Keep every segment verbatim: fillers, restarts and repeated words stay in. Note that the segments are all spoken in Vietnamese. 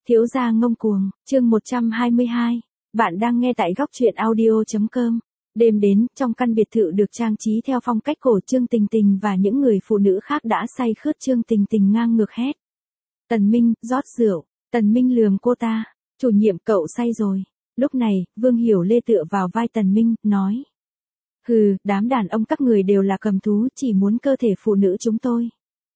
Thiếu gia ngông cuồng, chương một trăm hai mươi hai. Bạn đang nghe tại góc truyện audio chấm com. Đêm đến, trong căn biệt thự được trang trí theo phong cách cổ, Trương Tình Tình và những người phụ nữ khác đã say khướt. Trương Tình Tình ngang ngược hét. Tần Minh, rót rượu. Tần Minh lườm cô ta. Chủ nhiệm, cậu say rồi. Lúc này, Vương Hiểu Lê tựa vào vai Tần Minh, nói. Hừ, đám đàn ông các người đều là cầm thú, chỉ muốn cơ thể phụ nữ chúng tôi.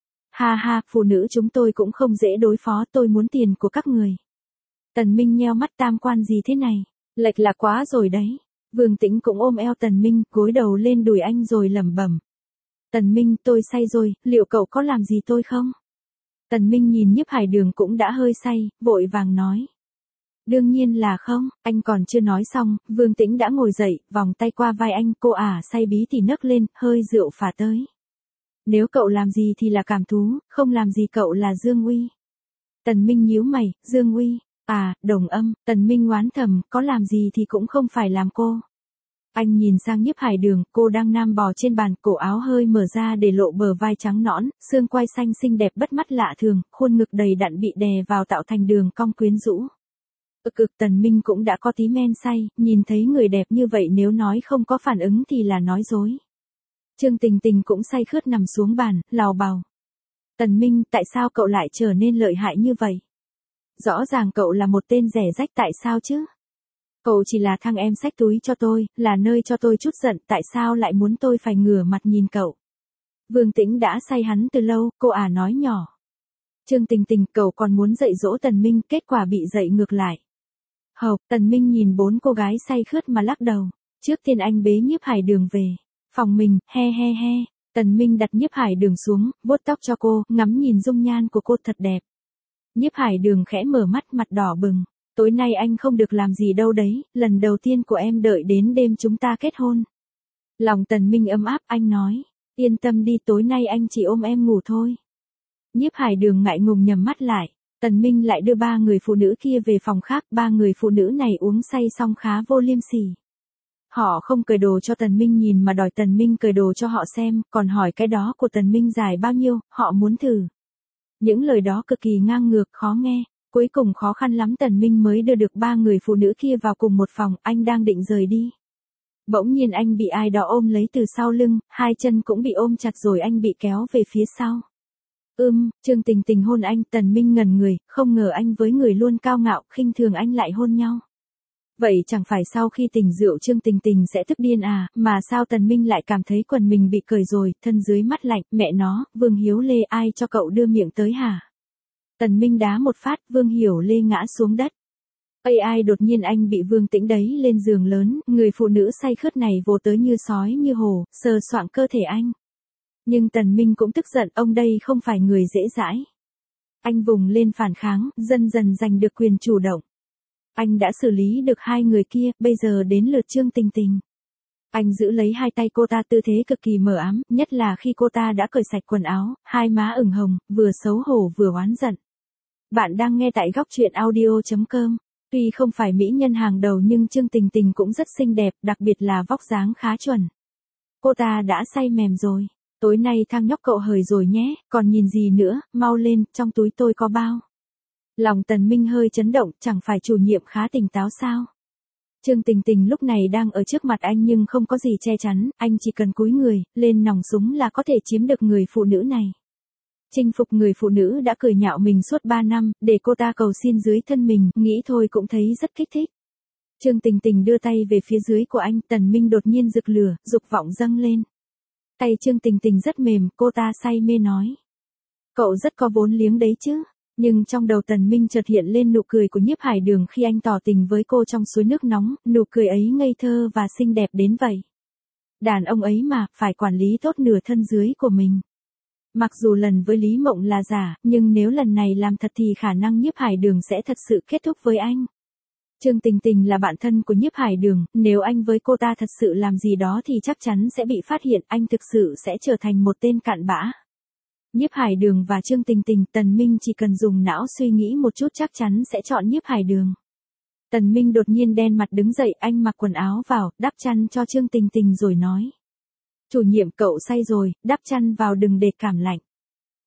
Ha ha, phụ nữ chúng tôi cũng không dễ đối phó, tôi muốn tiền của các người. Tần Minh nheo mắt, tam quan gì thế này, lệch lạc quá rồi đấy. Vương Tĩnh cũng ôm eo Tần Minh, gối đầu lên đùi anh rồi lẩm bẩm. Tần Minh, tôi say rồi, liệu cậu có làm gì tôi không? Tần Minh nhìn Nhiếp Hải Đường cũng đã hơi say, vội vàng nói. Đương nhiên là không, anh còn chưa nói xong, Vương Tĩnh đã ngồi dậy, vòng tay qua vai anh, cô à say bí thì nấc lên, hơi rượu phả tới. Nếu cậu làm gì thì là cảm thú, không làm gì cậu là Dương Uy. Tần Minh nhíu mày, Dương Uy, à, đồng âm, Tần Minh oán thầm, có làm gì thì cũng không phải làm cô. Anh nhìn sang Nhiếp Hải Đường, cô đang nam bò trên bàn, cổ áo hơi mở ra để lộ bờ vai trắng nõn, xương quai xanh xinh đẹp bắt mắt lạ thường, khuôn ngực đầy đặn bị đè vào tạo thành đường cong quyến rũ. Ực ực, Tần Minh cũng đã có tí men say, nhìn thấy người đẹp như vậy nếu nói không có phản ứng thì là nói dối. Trương Tình Tình cũng say khướt nằm xuống bàn, lào bào. Tần Minh, tại sao cậu lại trở nên lợi hại như vậy? Rõ ràng cậu là một tên rẻ rách, tại sao chứ? Cậu chỉ là thằng em xách túi cho tôi, là nơi cho tôi chút giận, tại sao lại muốn tôi phải ngửa mặt nhìn cậu? Vương Tĩnh đã say hắn từ lâu, cô à nói nhỏ. Trương Tình Tình, cậu còn muốn dạy dỗ Tần Minh, kết quả bị dạy ngược lại. Hộc, Tần Minh nhìn bốn cô gái say khướt mà lắc đầu. Trước tiên anh bế Nhiếp Hải Đường về phòng mình, he he he. Tần Minh đặt Nhiếp Hải Đường xuống, vuốt tóc cho cô, ngắm nhìn dung nhan của cô thật đẹp. Nhiếp Hải Đường khẽ mở mắt, mặt đỏ bừng. Tối nay anh không được làm gì đâu đấy, lần đầu tiên của em đợi đến đêm chúng ta kết hôn. Lòng Tần Minh ấm áp, anh nói. Yên tâm đi, tối nay anh chỉ ôm em ngủ thôi. Nhiếp Hải Đường ngại ngùng nhắm mắt lại. Tần Minh lại đưa ba người phụ nữ kia về phòng khác, ba người phụ nữ này uống say xong khá vô liêm sỉ. Họ không cởi đồ cho Tần Minh nhìn mà đòi Tần Minh cởi đồ cho họ xem, còn hỏi cái đó của Tần Minh dài bao nhiêu, họ muốn thử. Những lời đó cực kỳ ngang ngược, khó nghe. Cuối cùng khó khăn lắm Tần Minh mới đưa được ba người phụ nữ kia vào cùng một phòng, anh đang định rời đi. Bỗng nhiên anh bị ai đó ôm lấy từ sau lưng, hai chân cũng bị ôm chặt rồi anh bị kéo về phía sau. Ưm, Trương Tình Tình hôn anh, Tần Minh ngẩn người, không ngờ anh với người luôn cao ngạo, khinh thường anh lại hôn nhau. Vậy chẳng phải sau khi tỉnh rượu Trương Tình Tình sẽ tức điên à, mà sao Tần Minh lại cảm thấy quần mình bị cởi rồi, thân dưới mắt lạnh, mẹ nó, Vương Hiếu Lê ai cho cậu đưa miệng tới hả? Tần Minh đá một phát, Vương Hiểu Lê ngã xuống đất. Ây ai đột nhiên anh bị Vương Tĩnh đẩy lên giường lớn, người phụ nữ say khướt này vồ tới như sói như hổ, sờ soạng cơ thể anh. Nhưng Tần Minh cũng tức giận, ông đây không phải người dễ dãi. Anh vùng lên phản kháng, dần dần giành được quyền chủ động. Anh đã xử lý được hai người kia, bây giờ đến lượt Trương Tình Tình. Anh giữ lấy hai tay cô ta, tư thế cực kỳ mờ ám, nhất là khi cô ta đã cởi sạch quần áo, hai má ửng hồng, vừa xấu hổ vừa oán giận. Bạn đang nghe tại góc truyện audio chấm com. Tuy không phải mỹ nhân hàng đầu nhưng Trương Tình Tình cũng rất xinh đẹp, đặc biệt là vóc dáng khá chuẩn. Cô ta đã say mềm rồi. Tối nay thằng nhóc cậu hời rồi nhé, còn nhìn gì nữa, mau lên, trong túi tôi có bao. Lòng Tần Minh hơi chấn động, chẳng phải chủ nhiệm khá tỉnh táo sao? Trương Tình Tình lúc này đang ở trước mặt anh nhưng không có gì che chắn, anh chỉ cần cúi người, lên nòng súng là có thể chiếm được người phụ nữ này. Chinh phục người phụ nữ đã cười nhạo mình suốt ba năm, để cô ta cầu xin dưới thân mình, nghĩ thôi cũng thấy rất kích thích. Trương Tình Tình đưa tay về phía dưới của anh, Tần Minh đột nhiên rực lửa, dục vọng dâng lên. Tay Trương Tình Tình rất mềm, cô ta say mê nói. Cậu rất có vốn liếng đấy chứ. Nhưng trong đầu Tần Minh chợt hiện lên nụ cười của Nhiếp Hải Đường khi anh tỏ tình với cô trong suối nước nóng, nụ cười ấy ngây thơ và xinh đẹp đến vậy. Đàn ông ấy mà, phải quản lý tốt nửa thân dưới của mình. Mặc dù lần với Lý Mộng là giả, nhưng nếu lần này làm thật thì khả năng Nhiếp Hải Đường sẽ thật sự kết thúc với anh. Trương Tình Tình là bạn thân của Nhiếp Hải Đường, nếu anh với cô ta thật sự làm gì đó thì chắc chắn sẽ bị phát hiện, anh thực sự sẽ trở thành một tên cặn bã. Nhiếp Hải Đường và Trương Tình Tình, Tần Minh chỉ cần dùng não suy nghĩ một chút chắc chắn sẽ chọn Nhiếp Hải Đường. Tần Minh đột nhiên đen mặt đứng dậy, anh mặc quần áo vào, đắp chăn cho Trương Tình Tình rồi nói. Chủ nhiệm cậu say rồi, đắp chăn vào đừng để cảm lạnh.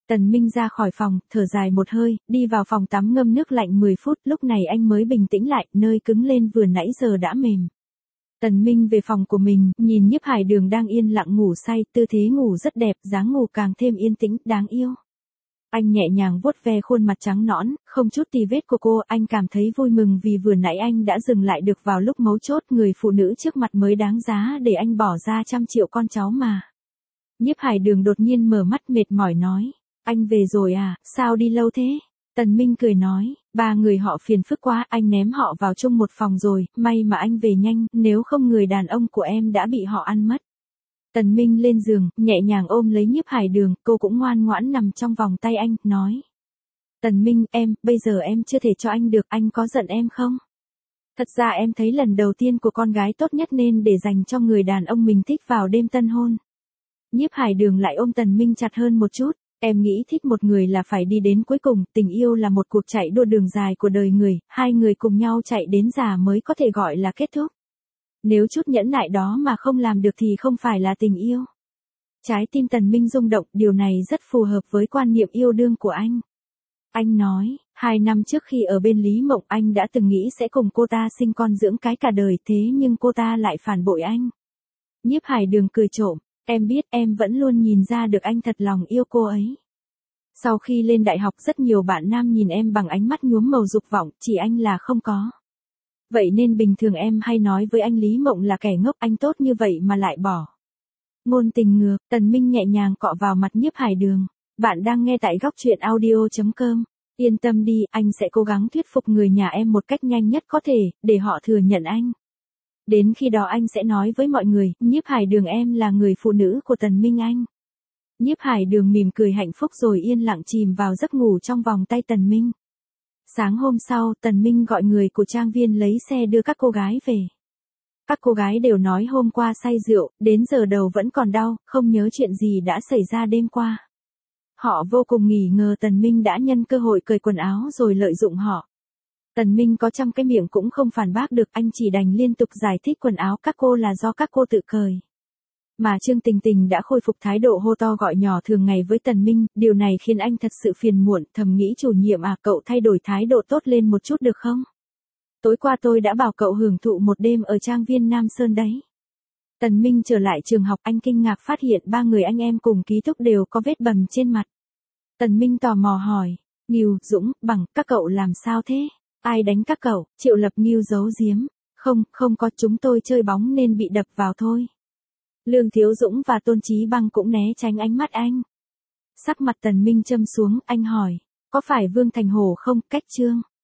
Tần Minh ra khỏi phòng, thở dài một hơi, đi vào phòng tắm ngâm nước lạnh mười phút, lúc này anh mới bình tĩnh lại, nơi cứng lên vừa nãy giờ đã mềm. Tần Minh về phòng của mình, nhìn Nhiếp Hải Đường đang yên lặng ngủ say, tư thế ngủ rất đẹp, dáng ngủ càng thêm yên tĩnh, đáng yêu. Anh nhẹ nhàng vuốt ve khuôn mặt trắng nõn, không chút tì vết của cô, anh cảm thấy vui mừng vì vừa nãy anh đã dừng lại được vào lúc mấu chốt, người phụ nữ trước mặt mới đáng giá để anh bỏ ra trăm triệu con cháu mà. Nhiếp Hải Đường đột nhiên mở mắt mệt mỏi nói, anh về rồi à, sao đi lâu thế? Tần Minh cười nói, ba người họ phiền phức quá, anh ném họ vào chung một phòng rồi, may mà anh về nhanh, nếu không người đàn ông của em đã bị họ ăn mất. Tần Minh lên giường, nhẹ nhàng ôm lấy Nhiếp Hải Đường, cô cũng ngoan ngoãn nằm trong vòng tay anh, nói. Tần Minh, em, bây giờ em chưa thể cho anh được, anh có giận em không? Thật ra em thấy lần đầu tiên của con gái tốt nhất nên để dành cho người đàn ông mình thích vào đêm tân hôn. Nhiếp Hải Đường lại ôm Tần Minh chặt hơn một chút. Em nghĩ thích một người là phải đi đến cuối cùng, tình yêu là một cuộc chạy đua đường dài của đời người, hai người cùng nhau chạy đến già mới có thể gọi là kết thúc. Nếu chút nhẫn nại đó mà không làm được thì không phải là tình yêu. Trái tim Tần Minh rung động, điều này rất phù hợp với quan niệm yêu đương của anh. Anh nói, hai năm trước khi ở bên Lý Mộng anh đã từng nghĩ sẽ cùng cô ta sinh con dưỡng cái cả đời, thế nhưng cô ta lại phản bội anh. Nhiếp Hải Đường cười trộm. Em biết em vẫn luôn nhìn ra được anh thật lòng yêu cô ấy. Sau khi lên đại học rất nhiều bạn nam nhìn em bằng ánh mắt nhuốm màu dục vọng, chỉ anh là không có. Vậy nên bình thường em hay nói với anh Lý Mộng là kẻ ngốc, anh tốt như vậy mà lại bỏ. Ngôn tình ngược, Tần Minh nhẹ nhàng cọ vào mặt Nhiếp Hải Đường. Bạn đang nghe tại góc truyện audio chấm com. Yên tâm đi, anh sẽ cố gắng thuyết phục người nhà em một cách nhanh nhất có thể, để họ thừa nhận anh. Đến khi đó anh sẽ nói với mọi người, Nhiếp Hải Đường em là người phụ nữ của Tần Minh anh. Nhiếp Hải Đường mỉm cười hạnh phúc rồi yên lặng chìm vào giấc ngủ trong vòng tay Tần Minh. Sáng hôm sau, Tần Minh gọi người của trang viên lấy xe đưa các cô gái về. Các cô gái đều nói hôm qua say rượu, đến giờ đầu vẫn còn đau, không nhớ chuyện gì đã xảy ra đêm qua. Họ vô cùng nghi ngờ Tần Minh đã nhân cơ hội cởi quần áo rồi lợi dụng họ. Tần Minh có trăm cái miệng cũng không phản bác được, anh chỉ đành liên tục giải thích quần áo các cô là do các cô tự cởi. Mà Trương Tình Tình đã khôi phục thái độ hô to gọi nhỏ thường ngày với Tần Minh, điều này khiến anh thật sự phiền muộn, thầm nghĩ chủ nhiệm à, cậu thay đổi thái độ tốt lên một chút được không? Tối qua tôi đã bảo cậu hưởng thụ một đêm ở trang viên Nam Sơn đấy. Tần Minh trở lại trường học, anh kinh ngạc phát hiện ba người anh em cùng ký túc đều có vết bầm trên mặt. Tần Minh tò mò hỏi, Ngưu, Dũng, Bằng, các cậu làm sao thế? Ai đánh các cậu? Triệu Lập Ngưu giấu giếm. Không, không có, chúng tôi chơi bóng nên bị đập vào thôi. Lương Thiếu Dũng và Tôn Chí Băng cũng né tránh ánh mắt anh. Sắc mặt Tần Minh châm xuống, anh hỏi, có phải Vương Thành Hổ không? Cách Trương